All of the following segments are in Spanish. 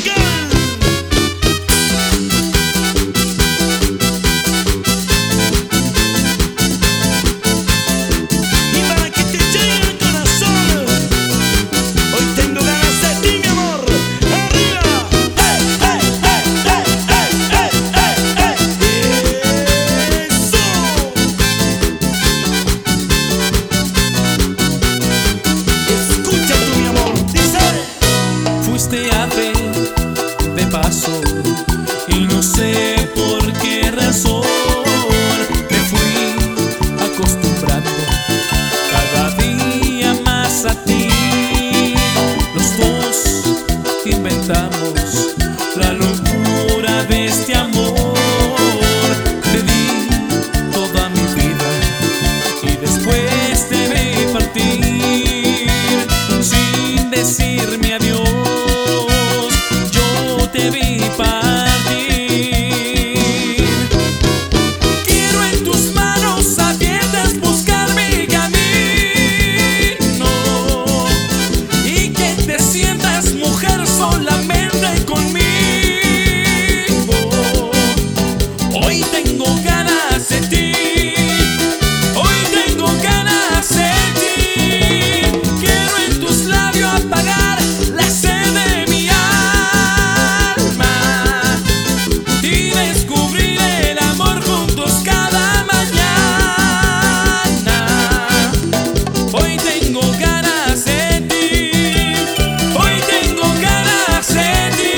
De paso, y no sé por qué razón me fui acostumbrando cada día más a ti. Los dos inventamos la locura de este amor. Te di toda mi vida y después te vi partir sin decirme adiós. Te vi partir. Quiero en tus manos abiertas buscar mi camino y que te sientas mujer solamente conmigo. Hoy tengo ganas de ti. Hoy tengo ganas de ti. Quiero en tus labios apagar la sed de mi alma y descubrir el amor juntos cada mañana. Hoy tengo ganas de ti. Hoy tengo ganas de ti.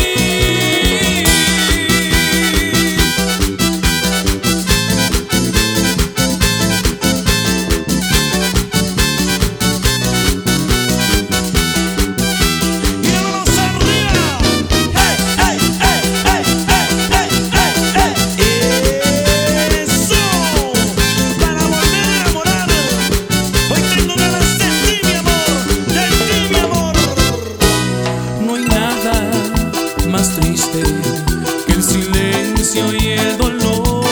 Y vámonos arriba. ¡Hey, hey, hey, hey, hey, hey, hey! ¡Eso! Para volver a enamorar. Hoy tengo ganas de ti, mi amor. De ti, mi amor. No hay nada más triste que el silencio y el dolor.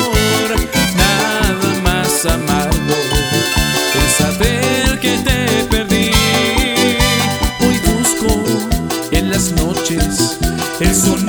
Nada más amargo que saber que te perdí. Hoy busco en las noches el sonido